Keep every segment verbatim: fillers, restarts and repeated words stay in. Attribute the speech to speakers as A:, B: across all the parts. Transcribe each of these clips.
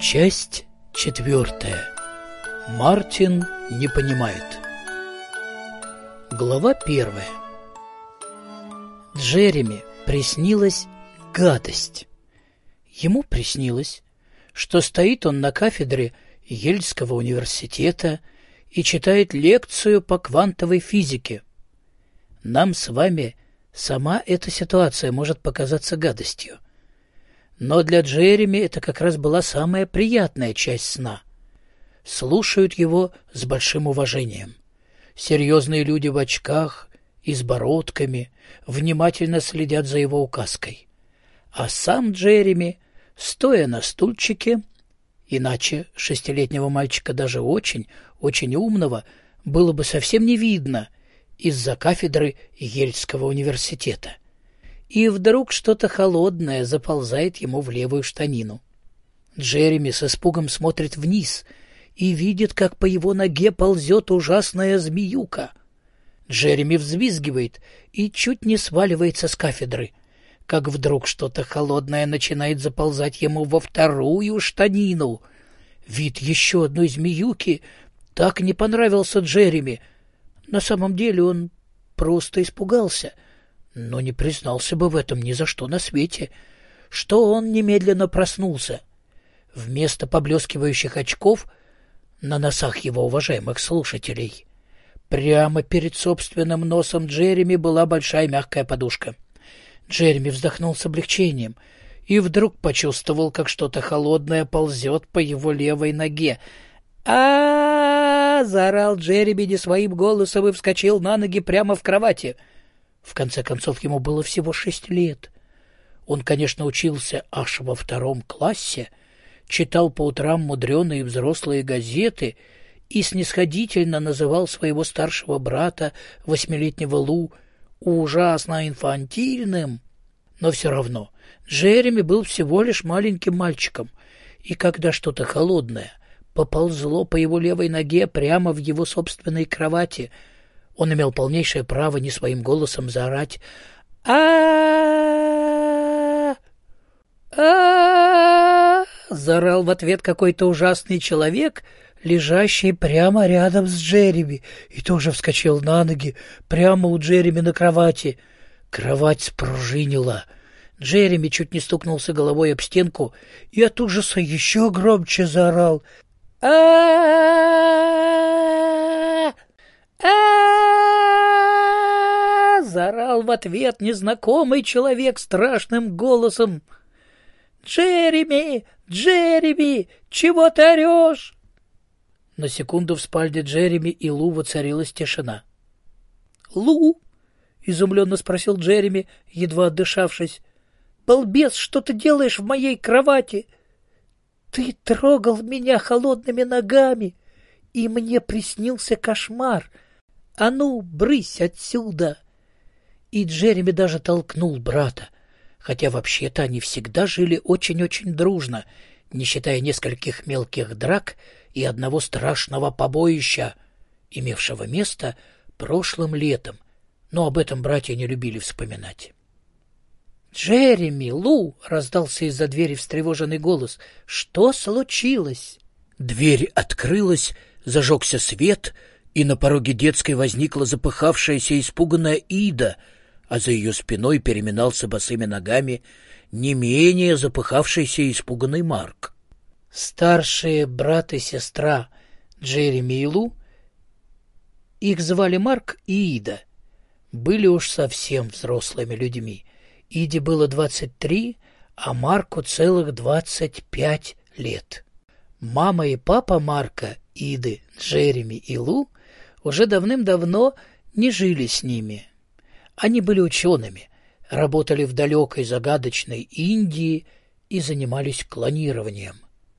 A: Часть четвертая. Мартин не понимает. Глава первая. Джереми приснилась гадость. Ему приснилось, что стоит он на кафедре Ельского университета и читает лекцию по квантовой физике. Нам с вами сама эта ситуация может показаться гадостью. Но для Джереми это как раз была самая приятная часть сна. Слушают его с большим уважением. Серьезные люди в очках и с бородками внимательно следят за его указкой. А сам Джереми, стоя на стульчике, иначе шестилетнего мальчика, даже очень, очень умного, было бы совсем не видно из-за кафедры Ельского университета. И вдруг что-то холодное заползает ему в левую штанину. Джереми с испугом смотрит вниз и видит, как по его ноге ползет ужасная змеюка. Джереми взвизгивает и чуть не сваливается с кафедры, как вдруг что-то холодное начинает заползать ему во вторую штанину. Вид еще одной змеюки так не понравился Джереми. На самом деле он просто испугался, но не признался бы в этом ни за что на свете, что он немедленно проснулся. Вместо поблескивающих очков на носах его уважаемых слушателей прямо перед собственным носом Джереми была большая мягкая подушка. Джереми вздохнул с облегчением и вдруг почувствовал, как что-то холодное ползет по его левой ноге. а заорал Джереми не своим голосом и вскочил на ноги прямо в кровати. В конце концов, ему было всего шесть лет. Он, конечно, учился аж во втором классе, читал по утрам мудреные взрослые газеты и снисходительно называл своего старшего брата, восьмилетнего Лу, ужасно инфантильным. Но все равно Джереми был всего лишь маленьким мальчиком, и когда что-то холодное поползло по его левой ноге прямо в его собственной кровати, он имел полнейшее право не своим голосом заорать а а заорал в ответ какой-то ужасный человек, лежащий прямо рядом с Джереми, и тоже вскочил на ноги прямо у Джереми на кровати. Кровать спружинила. Джереми чуть не стукнулся головой об стенку и от ужаса еще громче заорал а а заорал в ответ незнакомый человек страшным голосом. «Джереми! Джереми! Чего ты орешь?» На секунду в спальне Джереми и Лу воцарилась тишина. «Лу?» — изумленно спросил Джереми, едва отдышавшись. «Балбес, что ты делаешь в моей кровати? Ты трогал меня холодными ногами, и мне приснился кошмар. А ну, брысь отсюда!» И Джереми даже толкнул брата, хотя вообще-то они всегда жили очень-очень дружно, не считая нескольких мелких драк и одного страшного побоища, имевшего место прошлым летом, но об этом братья не любили вспоминать. «Джереми, Лу!» — раздался из-за двери встревоженный голос. «Что случилось?» Дверь открылась, зажегся свет, и на пороге детской возникла запыхавшаяся испуганная Ида, а за ее спиной переминался босыми ногами не менее запыхавшийся и испуганный Марк. Старшие брат и сестра Джереми и Лу, их звали Марк и Ида, были уж совсем взрослыми людьми. Иде было двадцать три, а Марку целых двадцать пять лет. Мама и папа Марка, Иды, Джереми и Лу уже давным-давно не жили с ними. Они были учеными, работали в далекой загадочной Индии и занимались клонированием.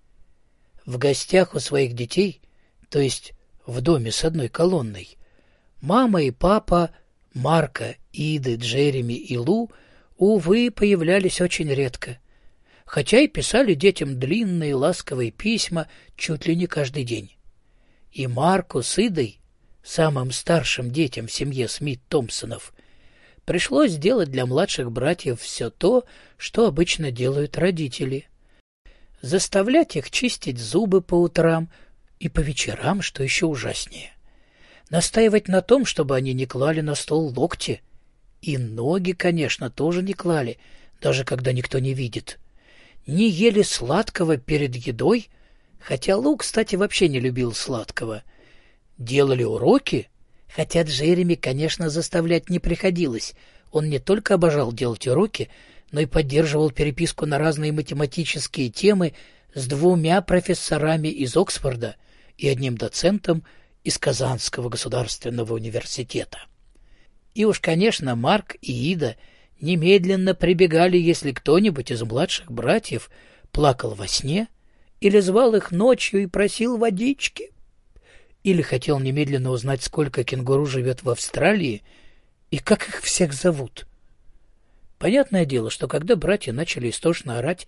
A: В гостях у своих детей, то есть в доме с одной колонной, мама и папа Марка, Иды, Джереми и Лу, увы, появлялись очень редко, хотя и писали детям длинные ласковые письма чуть ли не каждый день. И Марку с Идой, самым старшим детям в семье Смит-Томпсонов, пришлось сделать для младших братьев все то, что обычно делают родители. заставлять их чистить зубы по утрам и по вечерам, что еще ужаснее. Настаивать на том, чтобы они не клали на стол локти. И ноги, конечно, тоже не клали, даже когда никто не видит. Не ели сладкого перед едой, хотя Лу, кстати, вообще не любил сладкого. Делали уроки, хотя Джереми, конечно, заставлять не приходилось. Он не только обожал делать уроки, но и поддерживал переписку на разные математические темы с двумя профессорами из Оксфорда и одним доцентом из Казанского государственного университета. И уж, конечно, Марк и Ида немедленно прибегали, если кто-нибудь из младших братьев плакал во сне или звал их ночью и просил водички, или хотел немедленно узнать, сколько кенгуру живет в Австралии и как их всех зовут. Понятное дело, что когда братья начали истошно орать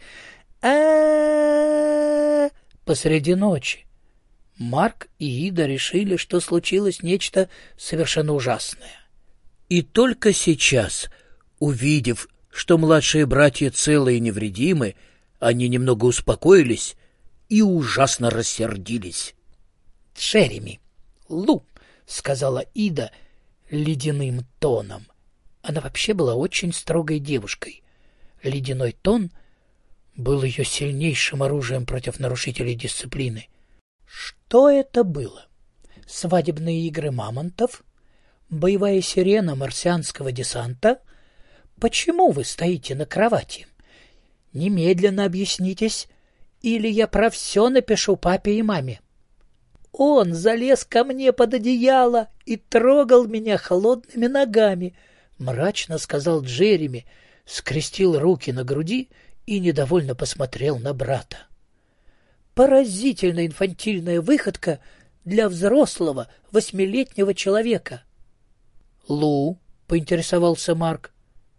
A: а посреди ночи, Марк и Ида решили, что случилось нечто совершенно ужасное. И только сейчас, увидев, что младшие братья целы и невредимы, они немного успокоились и ужасно рассердились. — Джереми, Лу, — сказала Ида ледяным тоном. Она вообще была очень строгой девушкой. Ледяной тон был ее сильнейшим оружием против нарушителей дисциплины. Что это было? Свадебные игры мамонтов? Боевая сирена марсианского десанта? Почему вы стоите на кровати? Немедленно объяснитесь, или я про все напишу папе и маме. Он залез ко мне под одеяло и трогал меня холодными ногами, мрачно сказал Джереми, скрестил руки на груди и недовольно посмотрел на брата. Поразительно инфантильная выходка для взрослого восьмилетнего человека. — Лу, — поинтересовался Марк.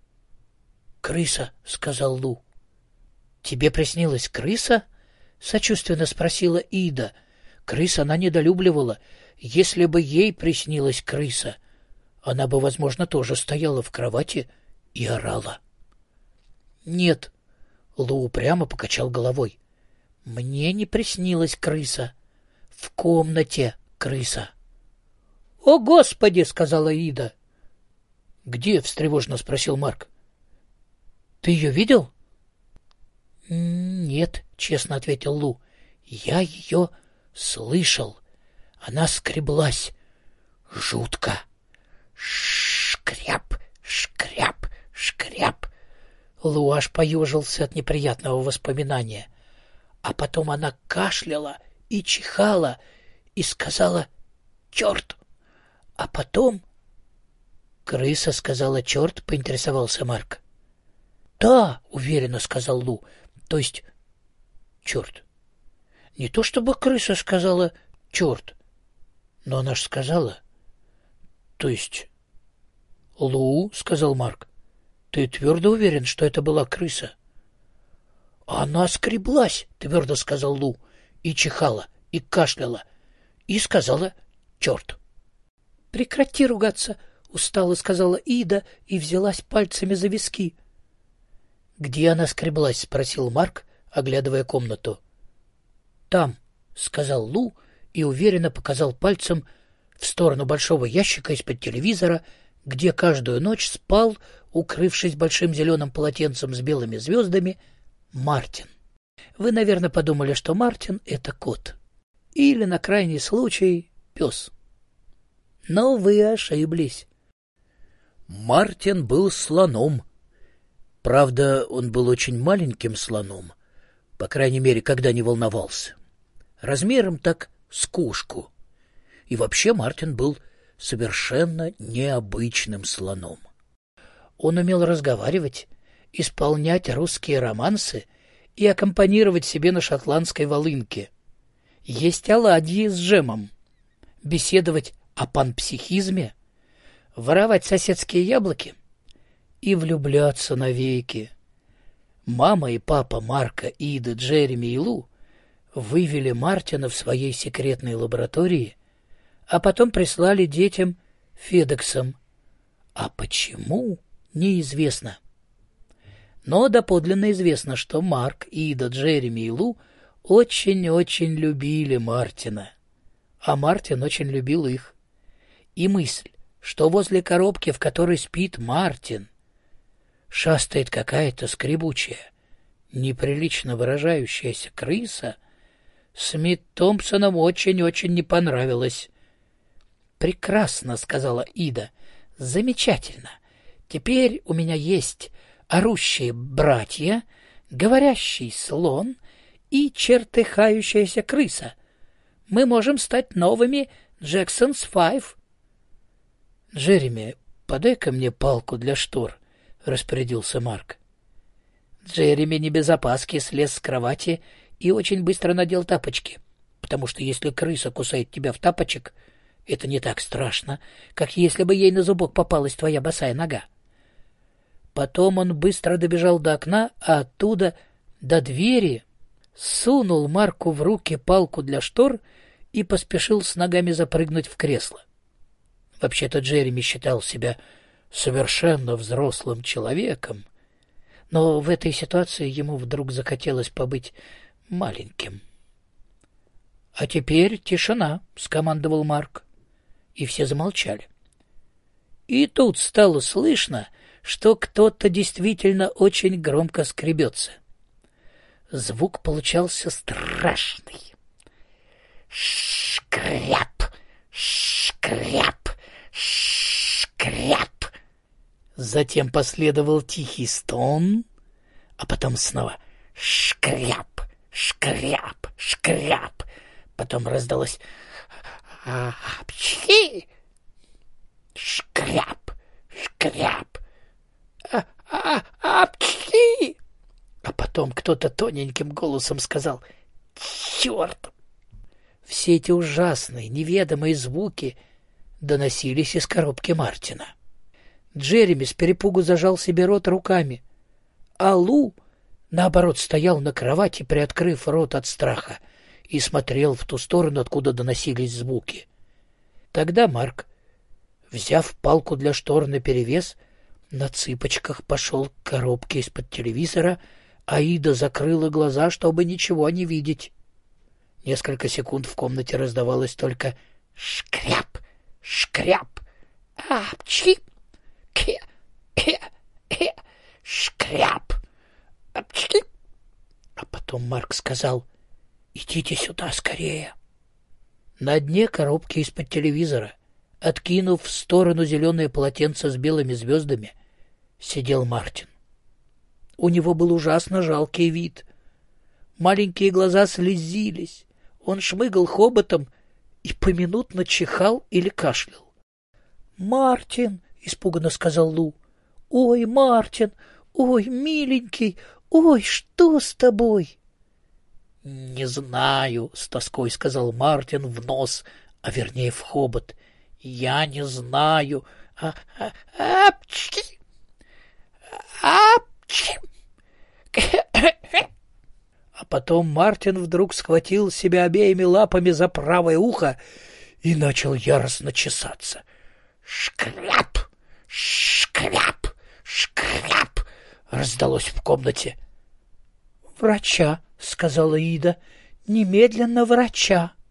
A: — Крыса, — сказал Лу. — Тебе приснилась крыса? — сочувственно спросила Ида. Крыс она недолюбливала. Если бы ей приснилась крыса, она бы, возможно, тоже стояла в кровати и орала. — Нет, — Лу упрямо покачал головой. — Мне не приснилась крыса. В комнате крыса. — О, Господи! — сказала Ида. — Где? — встревоженно спросил Марк. — Ты ее видел? — Нет, — честно ответил Лу. — Я ее слышал. Она скреблась. Жутко. Шкряп, шкряп, шкряп. Лу аж поежился от неприятного воспоминания. А потом она кашляла и чихала и сказала «Черт!». А потом... Крыса сказала «Черт», поинтересовался Марк. «Да», — уверенно сказал Лу, — «то есть черт». Не то чтобы крыса сказала «черт», но она ж сказала. То есть... — Лу, — сказал Марк, — ты твердо уверен, что это была крыса? — Она скреблась, — твердо сказал Лу, и чихала, и кашляла, и сказала «черт». — Прекрати ругаться, — устало сказала Ида и взялась пальцами за виски. — Где она скреблась? — спросил Марк, оглядывая комнату. — Там, — сказал Лу и уверенно показал пальцем в сторону большого ящика из-под телевизора, где каждую ночь спал, укрывшись большим зеленым полотенцем с белыми звездами, Мартин. Вы, наверное, подумали, что Мартин — это кот. Или, на крайний случай, пес. Но вы ошиблись. Мартин был слоном. Правда, он был очень маленьким слоном, по крайней мере, когда не волновался. Размером так с кошку. И вообще Мартин был совершенно необычным слоном. Он умел разговаривать, исполнять русские романсы и аккомпанировать себе на шотландской волынке, есть оладьи с джемом, беседовать о панпсихизме, воровать соседские яблоки и влюбляться навеки. Мама и папа Марка, Иды, Джереми и Лу вывели Мартина в своей секретной лаборатории, а потом прислали детям федексом. А почему, неизвестно. Но доподлинно известно, что Марк, Ида, Джереми и Лу очень-очень любили Мартина, а Мартин очень любил их. И мысль, что возле коробки, в которой спит Мартин, шастает какая-то скребучая, неприлично выражающаяся крыса, Смит Томпсонам очень-очень не понравилась. «Прекрасно», — сказала Ида, — «замечательно. Теперь у меня есть орущие братья, говорящий слон и чертыхающаяся крыса. Мы можем стать новыми Джексонс Файв». «Джереми, подай-ка мне палку для штор», — распорядился Марк. Джереми не без опаски слез с кровати и очень быстро надел тапочки, потому что если крыса кусает тебя в тапочек, это не так страшно, как если бы ей на зубок попалась твоя босая нога. Потом он быстро добежал до окна, а оттуда до двери, сунул Марку в руки палку для штор и поспешил с ногами запрыгнуть в кресло. Вообще-то Джереми считал себя совершенно взрослым человеком, но в этой ситуации ему вдруг захотелось побыть маленьким. — А теперь тишина, — скомандовал Марк, и все замолчали. И тут стало слышно, что кто-то действительно очень громко скребется. Звук получался страшный. Шкряп, шкряп, шкряп. Затем последовал тихий стон, а потом снова шкряп, шкряп, шкряп. Потом раздалось «Апчхи!» «Шкряп! Шкряп! А, а, апчхи!» А потом кто-то тоненьким голосом сказал «Черт!». Все эти ужасные, неведомые звуки доносились из коробки Мартина. Джереми с перепугу зажал себе рот руками, а Лу, наоборот, стоял на кровати, приоткрыв рот от страха, и смотрел в ту сторону, откуда доносились звуки. Тогда Марк, взяв палку для штор наперевес, на цыпочках пошел к коробке из-под телевизора, а Ида закрыла глаза, чтобы ничего не видеть. Несколько секунд в комнате раздавалось только «шкряп, шкряп, апчхи, ке, ке, ке, шкряп, апчхи». А потом Марк сказал «Идите сюда скорее». На дне коробки из-под телевизора, откинув в сторону зеленое полотенце с белыми звездами, сидел Мартин. У него был ужасно жалкий вид. Маленькие глаза слезились, он шмыгал хоботом и поминутно чихал или кашлял. «Мартин!» — испуганно сказал Лу. «Ой, Мартин! Ой, миленький! Ой, что с тобой?» «Не знаю», — с тоской сказал Мартин в нос, а вернее в хобот. «Я не знаю. А, а, апчхи! Апчхи!» А потом Мартин вдруг схватил себя обеими лапами за правое ухо и начал яростно чесаться. «Шкряп! Шкряп! Шкряп!» раздалось в комнате. «Врача!» — сказала Ида. «Немедленно врача!»